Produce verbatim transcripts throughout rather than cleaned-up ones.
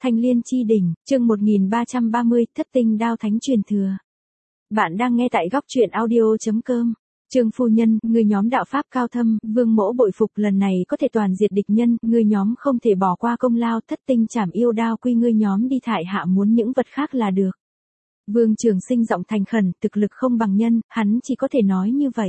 Thanh Liên chi đỉnh, chương một nghìn ba trăm ba mươi, Thất tinh đao thánh truyền thừa. Bạn đang nghe tại góc truyện audio.com. Trương phu nhân, người nhóm đạo pháp cao thâm, Vương mỗ bội phục lần này có thể toàn diệt địch nhân, người nhóm không thể bỏ qua công lao, thất tinh trảm yêu đao quy ngươi nhóm đi thại hạ muốn những vật khác là được. Vương Trường Sinh giọng thành khẩn, thực lực không bằng nhân, hắn chỉ có thể nói như vậy.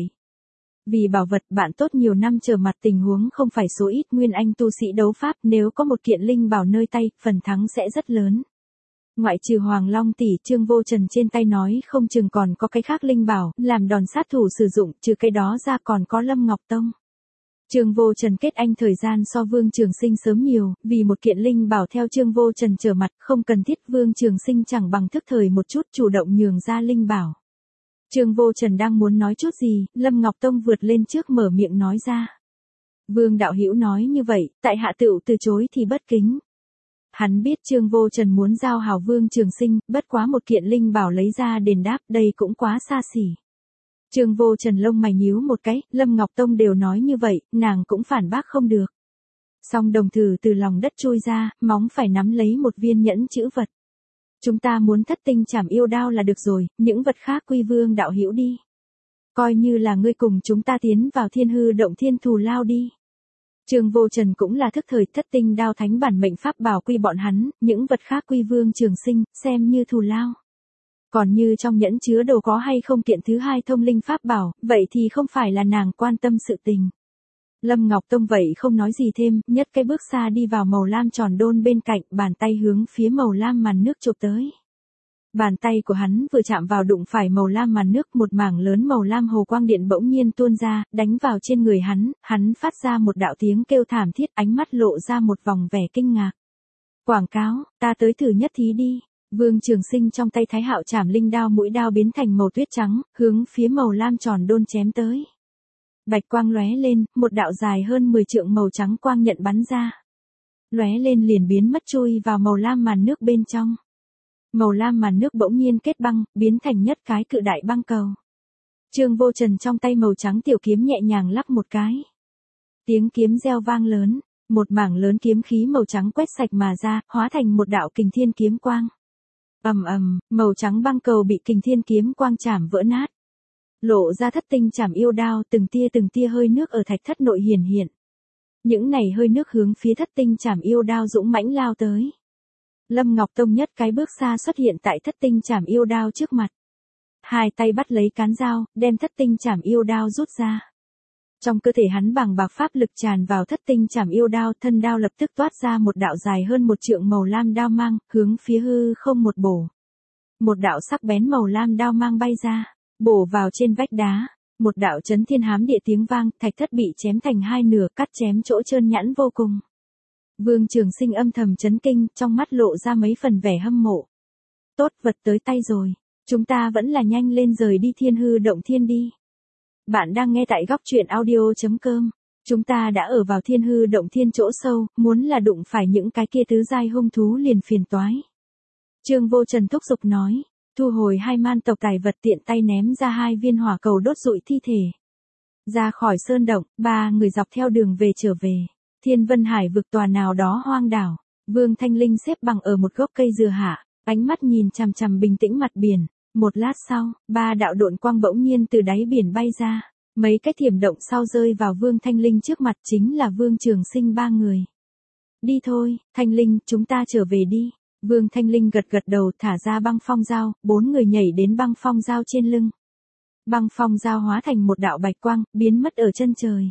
Vì bảo vật bạn tốt nhiều năm trở mặt tình huống không phải số ít, nguyên anh tu sĩ đấu pháp nếu có một kiện linh bảo nơi tay, phần thắng sẽ rất lớn. Ngoại trừ Hoàng Long tỷ, Trương Vô Trần trên tay nói không chừng còn có cái khác linh bảo, làm đòn sát thủ sử dụng, trừ cái đó ra còn có Lâm Ngọc Tông. Trương Vô Trần kết anh thời gian so Vương Trường Sinh sớm nhiều, vì một kiện linh bảo theo Trương Vô Trần trở mặt, không cần thiết Vương Trường Sinh chẳng bằng thức thời một chút chủ động nhường ra linh bảo. Trương Vô Trần đang muốn nói chút gì, Lâm Ngọc Tông vượt lên trước mở miệng nói ra. Vương đạo hữu nói như vậy, tại hạ tựu từ chối thì bất kính. Hắn biết Trương Vô Trần muốn giao hảo Vương Trường Sinh, bất quá một kiện linh bảo lấy ra đền đáp, đây cũng quá xa xỉ. Trương Vô Trần lông mày nhíu một cái, Lâm Ngọc Tông đều nói như vậy, nàng cũng phản bác không được. Song đồng thử từ lòng đất chui ra, móng phải nắm lấy một viên nhẫn chữ vật. Chúng ta muốn thất tinh trảm yêu đao là được rồi, những vật khác quy Vương đạo hữu đi. Coi như là ngươi cùng chúng ta tiến vào thiên hư động thiên thù lao đi. Trương Vô Trần cũng là thức thời, thất tinh đao thánh bản mệnh pháp bảo quy bọn hắn, những vật khác quy Vương Trường Sinh, xem như thù lao. Còn như trong nhẫn chứa đồ có hay không kiện thứ hai thông linh pháp bảo, vậy thì không phải là nàng quan tâm sự tình. Lâm Ngọc Tông vậy không nói gì thêm, nhất cái bước xa đi vào màu lam tròn đôn bên cạnh, bàn tay hướng phía màu lam màn nước chụp tới. Bàn tay của hắn vừa chạm vào đụng phải màu lam màn nước, một mảng lớn màu lam hồ quang điện bỗng nhiên tuôn ra, đánh vào trên người hắn, hắn phát ra một đạo tiếng kêu thảm thiết, ánh mắt lộ ra một vòng vẻ kinh ngạc. Quảng cáo, ta tới thử nhất thí đi. Vương Trường Sinh trong tay Thái Hạo Trảm linh đao mũi đao biến thành màu tuyết trắng, hướng phía màu lam tròn đôn chém tới. Bạch quang lóe lên, một đạo dài hơn mười trượng màu trắng quang nhận bắn ra. Lóe lên liền biến mất chui vào màu lam màn nước bên trong. Màu lam màn nước bỗng nhiên kết băng, biến thành nhất cái cự đại băng cầu. Trương Vô Trần trong tay màu trắng tiểu kiếm nhẹ nhàng lắp một cái. Tiếng kiếm reo vang lớn, một mảng lớn kiếm khí màu trắng quét sạch mà ra, hóa thành một đạo kình thiên kiếm quang. Ầm ầm, màu trắng băng cầu bị kình thiên kiếm quang chảm vỡ nát. Lộ ra thất tinh trảm yêu đao, từng tia từng tia hơi nước ở thạch thất nội hiển hiện. Những này hơi nước hướng phía thất tinh trảm yêu đao dũng mãnh lao tới. Lâm Ngọc Tông nhất cái bước xa xuất hiện tại thất tinh trảm yêu đao trước mặt. Hai tay bắt lấy cán dao, đem thất tinh trảm yêu đao rút ra. Trong cơ thể hắn bằng bạc pháp lực tràn vào thất tinh trảm yêu đao, thân đao lập tức toát ra một đạo dài hơn một trượng màu lam đao mang, hướng phía hư không một bổ. Một đạo sắc bén màu lam đao mang bay ra, bổ vào trên vách đá. Một đạo chấn thiên hám địa tiếng vang, thạch thất bị chém thành hai nửa, cắt chém chỗ trơn nhẵn vô cùng. Vương Trường Sinh âm thầm chấn kinh, trong mắt lộ ra mấy phần vẻ hâm mộ. Tốt, vật tới tay rồi. Chúng ta vẫn là nhanh lên rời đi thiên hư động thiên đi. Bạn đang nghe tại góc truyện audio.com. Chúng ta đã ở vào thiên hư động thiên chỗ sâu, muốn là đụng phải những cái kia tứ giai hung thú liền phiền toái. Trương Vô Trần thúc giục nói, thu hồi hai man tộc tài vật, tiện tay ném ra hai viên hỏa cầu đốt rụi thi thể. Ra khỏi sơn động, ba người dọc theo đường về trở về. Thiên Vân Hải vực tòa nào đó hoang đảo, Vương Thanh Linh xếp bằng ở một gốc cây dừa hạ, ánh mắt nhìn chằm chằm bình tĩnh mặt biển. Một lát sau, ba đạo độn quang bỗng nhiên từ đáy biển bay ra, mấy cái thiểm động sau rơi vào Vương Thanh Linh trước mặt, chính là Vương Trường Sinh ba người. Đi thôi, Thanh Linh, chúng ta trở về đi. Vương Thanh Linh gật gật đầu, thả ra băng phong dao, bốn người nhảy đến băng phong dao trên lưng. Băng phong dao hóa thành một đạo bạch quang, biến mất ở chân trời.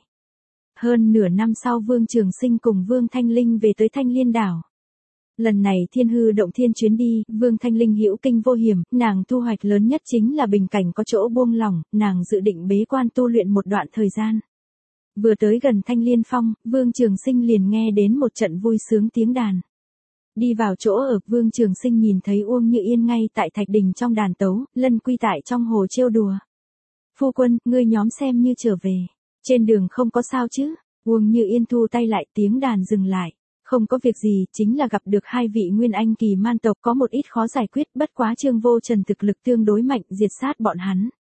Hơn nửa năm sau Vương Trường Sinh cùng Vương Thanh Linh về tới Thanh Liên đảo. Lần này thiên hư động thiên chuyến đi, Vương Thanh Linh hữu kinh vô hiểm, nàng thu hoạch lớn nhất chính là bình cảnh có chỗ buông lỏng, nàng dự định bế quan tu luyện một đoạn thời gian. Vừa tới gần Thanh Liên Phong, Vương Trường Sinh liền nghe đến một trận vui sướng tiếng đàn. Đi vào chỗ ở, Vương Trường Sinh nhìn thấy Uông Như Yên ngay tại thạch đình trong đàn tấu, Lân Quy tại trong hồ trêu đùa. Phu quân, ngươi nhóm xem như trở về. Trên đường không có sao chứ? Uông Như Yên thu tay lại, tiếng đàn dừng lại. Không có việc gì, chính là gặp được hai vị nguyên anh kỳ man tộc có một ít khó giải quyết, bất quá Trương Vô Trần thực lực tương đối mạnh, diệt sát bọn hắn.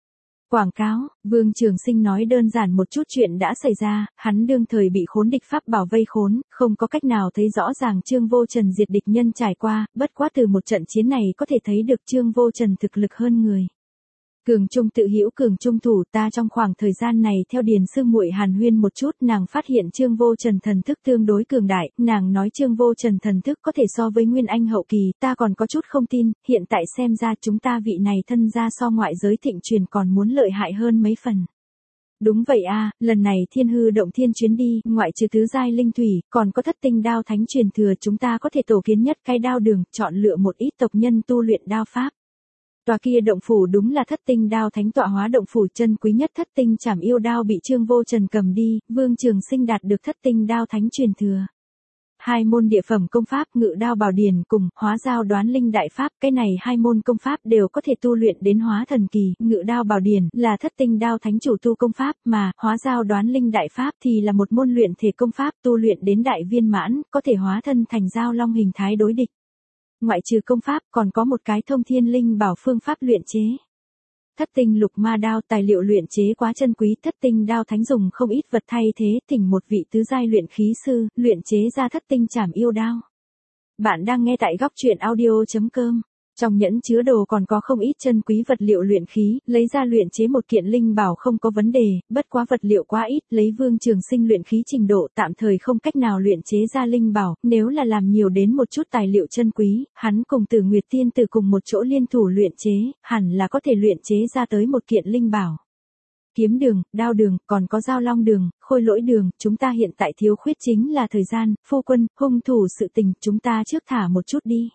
Quảng cáo, Vương Trường Sinh nói đơn giản một chút chuyện đã xảy ra, hắn đương thời bị khốn địch pháp bảo vây khốn, không có cách nào thấy rõ ràng Trương Vô Trần diệt địch nhân trải qua, bất quá từ một trận chiến này có thể thấy được Trương Vô Trần thực lực hơn người. Cường trung tự hữu cường trung thủ, ta trong khoảng thời gian này theo Điền sư muội hàn huyên một chút, nàng phát hiện Trương Vô Trần thần thức tương đối cường đại, nàng nói Trương Vô Trần thần thức có thể so với Nguyên Anh hậu kỳ, ta còn có chút không tin, hiện tại xem ra chúng ta vị này thân gia so ngoại giới thịnh truyền còn muốn lợi hại hơn mấy phần. Đúng vậy a, lần này Thiên Hư Động Thiên chuyến đi, ngoại trừ tứ giai linh thủy, còn có thất tinh đao thánh truyền thừa, chúng ta có thể tổ kiến nhất cái đao đường, chọn lựa một ít tộc nhân tu luyện đao pháp. Tòa kia động phủ đúng là thất tinh đao thánh tọa hóa động phủ, chân quý nhất thất tinh trảm yêu đao bị Trương Vô Trần cầm đi, Vương Trường Sinh đạt được thất tinh đao thánh truyền thừa. Hai môn địa phẩm công pháp ngự đao bảo điển cùng hóa giao đoán linh đại pháp, cái này hai môn công pháp đều có thể tu luyện đến hóa thần kỳ, ngự đao bảo điển là thất tinh đao thánh chủ tu công pháp mà hóa giao đoán linh đại pháp thì là một môn luyện thể công pháp tu luyện đến đại viên mãn, có thể hóa thân thành giao long hình thái đối địch. Ngoại trừ công pháp còn có một cái thông thiên linh bảo phương pháp luyện chế. Thất tinh lục ma đao tài liệu luyện chế quá chân quý, thất tinh đao thánh dùng không ít vật thay thế, thỉnh một vị tứ giai luyện khí sư, luyện chế ra thất tinh trảm yêu đao. Bạn đang nghe tại góc truyện audio chấm com. Trong nhẫn chứa đồ còn có không ít chân quý vật liệu luyện khí, lấy ra luyện chế một kiện linh bảo không có vấn đề, bất quá vật liệu quá ít, lấy Vương Trường Sinh luyện khí trình độ tạm thời không cách nào luyện chế ra linh bảo, nếu là làm nhiều đến một chút tài liệu chân quý, hắn cùng Tử Nguyệt Tiên Tử cùng một chỗ liên thủ luyện chế, hẳn là có thể luyện chế ra tới một kiện linh bảo. Kiếm đường, đao đường, còn có giao long đường, khôi lỗi đường, chúng ta hiện tại thiếu khuyết chính là thời gian, phu quân, hung thủ sự tình, chúng ta trước thả một chút đi.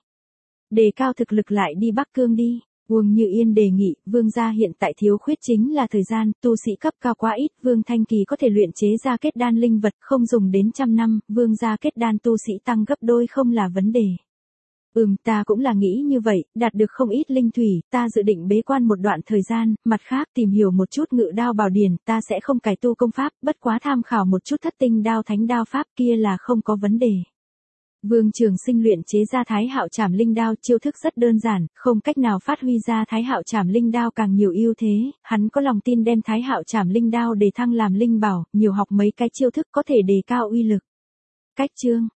Đề cao thực lực lại đi Bắc Cương đi. Uông Như Yên đề nghị, Vương gia hiện tại thiếu khuyết chính là thời gian, tu sĩ cấp cao quá ít, Vương Thanh Kỳ có thể luyện chế ra kết đan linh vật, không dùng đến trăm năm, Vương gia kết đan tu sĩ tăng gấp đôi không là vấn đề. Ừm, ta cũng là nghĩ như vậy, đạt được không ít linh thủy, ta dự định bế quan một đoạn thời gian, mặt khác tìm hiểu một chút ngự đao bảo điển, ta sẽ không cải tu công pháp, bất quá tham khảo một chút thất tinh đao thánh đao pháp kia là không có vấn đề. Vương Trường Sinh luyện chế ra Thái Hạo Trảm Linh Đao, chiêu thức rất đơn giản, không cách nào phát huy ra Thái Hạo Trảm Linh Đao càng nhiều ưu thế, hắn có lòng tin đem Thái Hạo Trảm Linh Đao để thăng làm linh bảo, nhiều học mấy cái chiêu thức có thể đề cao uy lực. Cách chương